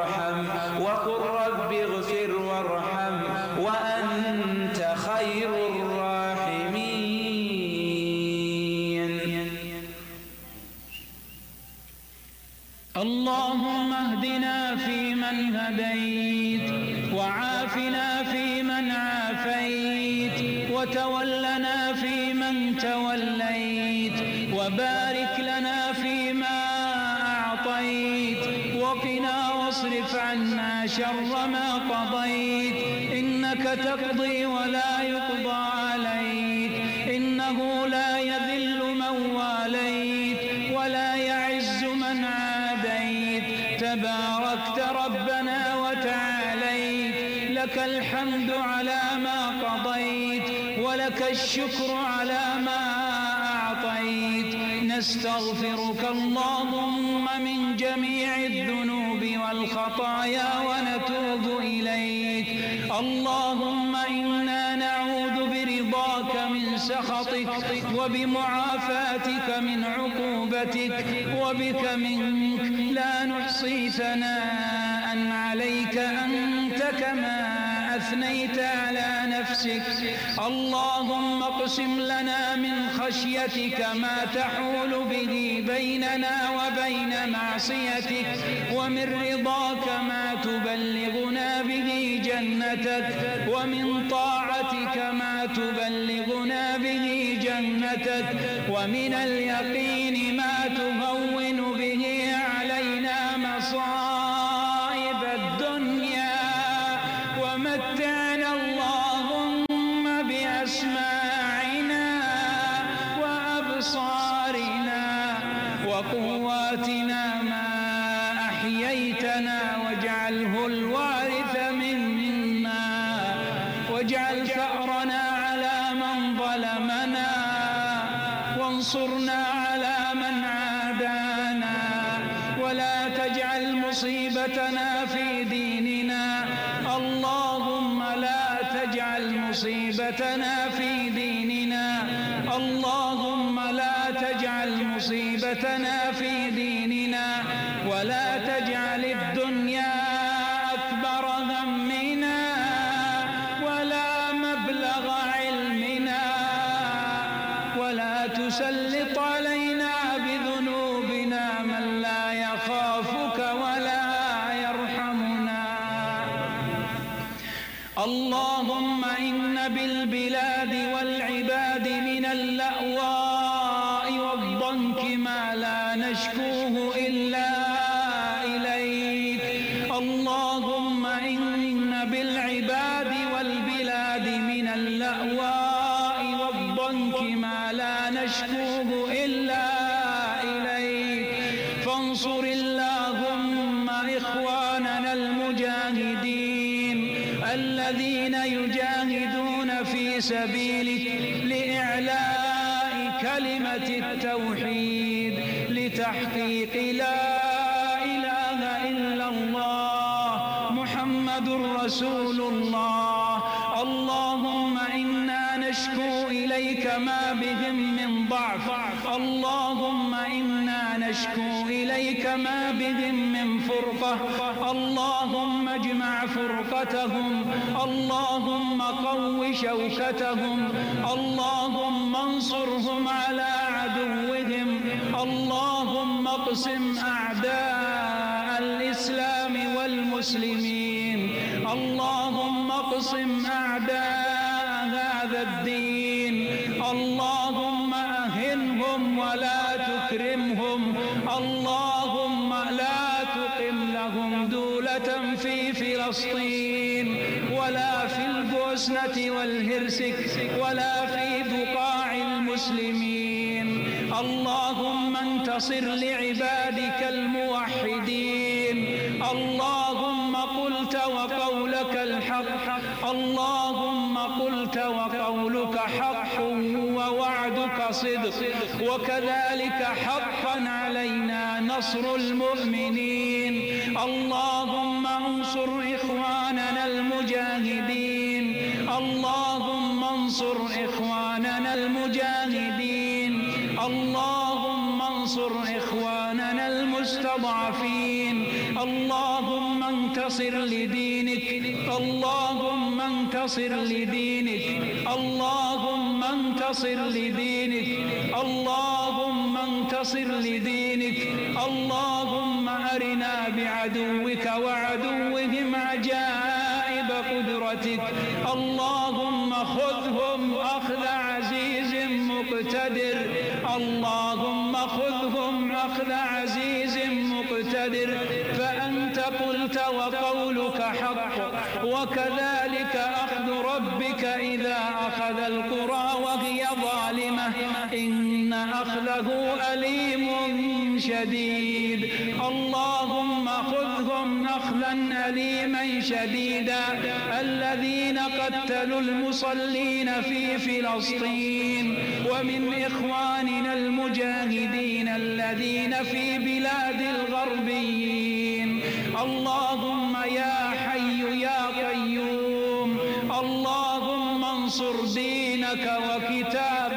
Speaker 2: وارحم وأنت خير الراحمين.
Speaker 3: اللهم اهدنا فيمن هديت وعافنا فيمن عافيت وتولنا فيمن توليت وبارك لنا فيما أعطيت وقنا واصرف عنا شر ما قضيت إنك تقضي ولا يقضى عليك إنه لا يذل من واليت ولا يعز من عاديت تباركت ربنا وتعاليت لك الحمد على ما قضيت ولك الشكر على ما أعطيت. نستغفرك اللهم من جميع الذنوب والخطايا ونتوب إليك. اللهم إنا نعوذ برضاك من سخطك وبمعافاتك من عقوبتك، وبك منك لا نحصي ثناء عليك أنت كما أثنيت على نفسك. اللهم اقسم لنا من خشيتك ما تحول به بيننا وبين معصيتك، ومن رضاك ما تبلغنا به جنتك، ومن طاعتك ما تبلغنا به جنتك، ومن اليقين ما تهون به علينا مصائب الدنيا، ومتعنا اللهم بأسماعنا وأبصارنا وقواتنا ما أحييتنا، واجعله الوارث منا، واجعل ثأرنا على من ظلمنا، وانصرنا على من عادانا، ولا تجعل مصيبتنا في ديننا. اللهم لا تجعل مصيبتنا في ديننا، اللهم لا تجعل مصيبتنا في ديننا، ولا تجعل الدنيا أكبر همنا ولا مبلغ علمنا، ولا تسلط علينا بذنوبنا من لا يخافك ولا يرحمنا. اللهم إن بالبلاد والعباد من اللأواء والضنك ما لا نشكوه إلا إليك. اللهم إن بالعباد والبلاد من اللأواء والضنك ما لا نشكوه إلا إليك. فانصر اللهم إخواننا المجاهدين الذين يجاهدون في سبيلك لإعلاء كلمة التوحيد، لتحقيق لا إله إلا الله محمد رسول الله. اللهم إنا نشكو إليك ما بهم من ضعف، اللهم إنا نشكو إليك ما بهم من فرقة، اللهم اجمع فرقتهم، اللهم قو شوكتهم، اللهم انصرهم على عدوهم، اللهم اقسم أعداء الإسلام والمسلمين، اللهم اقسم أعداء هذا الدين، اللهم أهنهم ولا تكرمهم، اللهم لا تقم لهم دولة في فلسطين ولا في البوسنة والهرسك ولا في بقاع المسلمين. اللهم انتصر لعبادك الموحدين. اللهم قلت وقولك الحق، اللهم قلت وقولك حق ووعدك صدق، وكذلك حقا علينا نصر المؤمنين. اللهم انصر إخواننا المجاهدين، اللهم انصر إخواننا المجاهدين، اللهم انصر إخواننا المستضعفين. اللهم انتصر لدينك، اللهم انتصر لدينك، اللهم انتصر لدينك، اللهم انتصر لدينك. اللهم أرنا بعدوك وعدوهم عجائب قدرتك. اللهم خذهم أخذ عزيز مقتدر، اللهم خذهم أخذ عزيز مقتدر. فأنت قلت وقولك حق، وكذلك أخذ ربك إذا أخذ القرى وهي ظالمة، إن أخذه أليم شديد. اللهم خذهم أخذا أليما شديدا. الذين قتلوا المصلين في فلسطين ومن إخواننا المجاهدين الذين في بلاد الغربيين، اللهم يا حي يا قيوم، اللهم انصر دينك وكتابك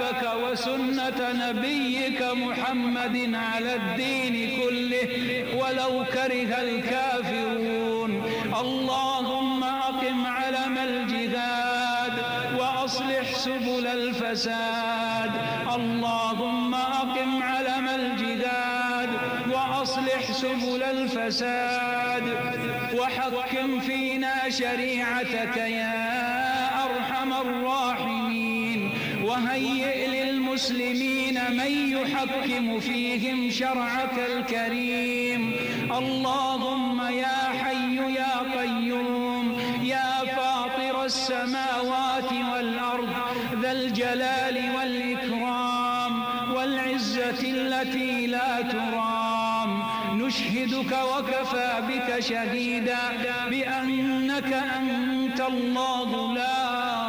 Speaker 3: سنة نبيك محمد على الدين كله ولو كره الكافرون. اللهم أقم علم الجهاد وأصلح سبل الفساد. اللهم أقم علم الجهاد وأصلح سبل الفساد، وحكم فينا شريعتك يا أرحم الراحمين، وهيئ للمسلمين من يحكم فيهم شرعك الكريم. اللهم يا حي يا قيوم يا فاطر السماوات والأرض ذا الجلال والإكرام والعزة التي لا ترام، نشهدك وكفى بك شهيدا بأنك أنت الله لا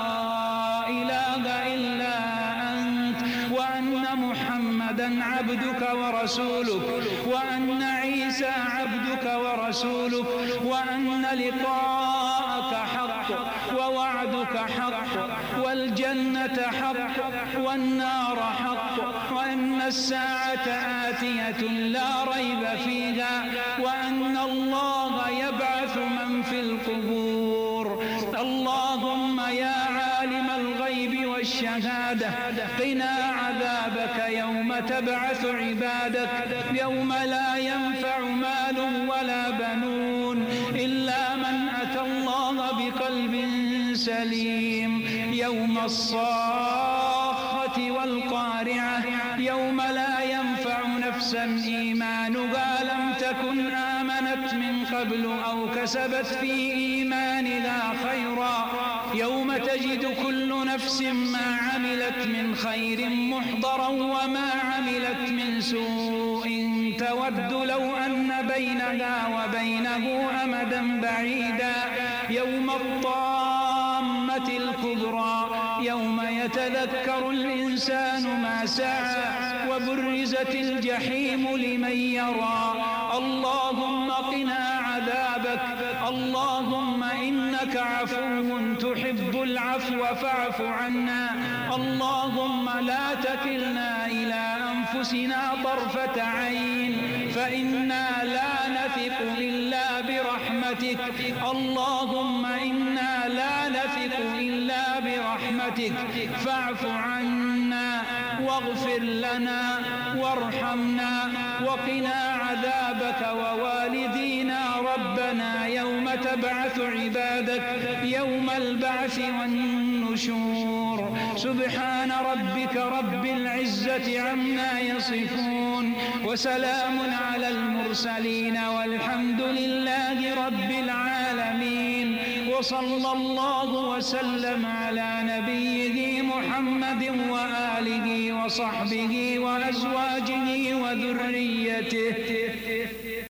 Speaker 3: إله إلا أنت، وأن محمدا عبدك ورسولك، وأن عيسى عبدك ورسولك، وأن لقاءك حق ووعدك حق والجنة حق والنار حق، وأن الساعة آتية لا ريب فيها، وأن الله يبعث من في القبور. اللهم يا عالم الغيب والشهادة قنا عذابك يوم تبعث عبادك، يوم لا ينفع مال ولا بنون إلا من أتى الله بقلب سليم، يوم الصاخة والقارعة، يوم لا ينفع نفسا إيمانها لم تكن آمنت من قبل أو كسبت في إيمانها خيرا، يوم تجد كل نفس ما عملت من خير محضرا وما عملت من سوء تود لو أن بينها وبينه أمدا بعيدا، يوم الطامة الكبرى، يوم يتذكر الإنسان ما سعى وبرزت الجحيم لمن يرى. اللهم قنا عذابك. اللهم إنك عفو تحب العفو فاعف عنا. اللهم لا تكلنا إلى أنفسنا طرفة عين، فإنا لا نثق إلا برحمتك. اللهم إنا لا نثق إلا برحمتك، فاعف عنا واغفر لنا وارحمنا وقنا عذابك ووالدينا ربنا يوم تبعث عبادك، يوم البعث والنشور. سبحان ربك رب العزة عما يصفون، وسلام على المرسلين، والحمد لله رب العالمين. وصلى الله وسلم على نبيه محمد وآله وصحبه وأزواجه وذريته.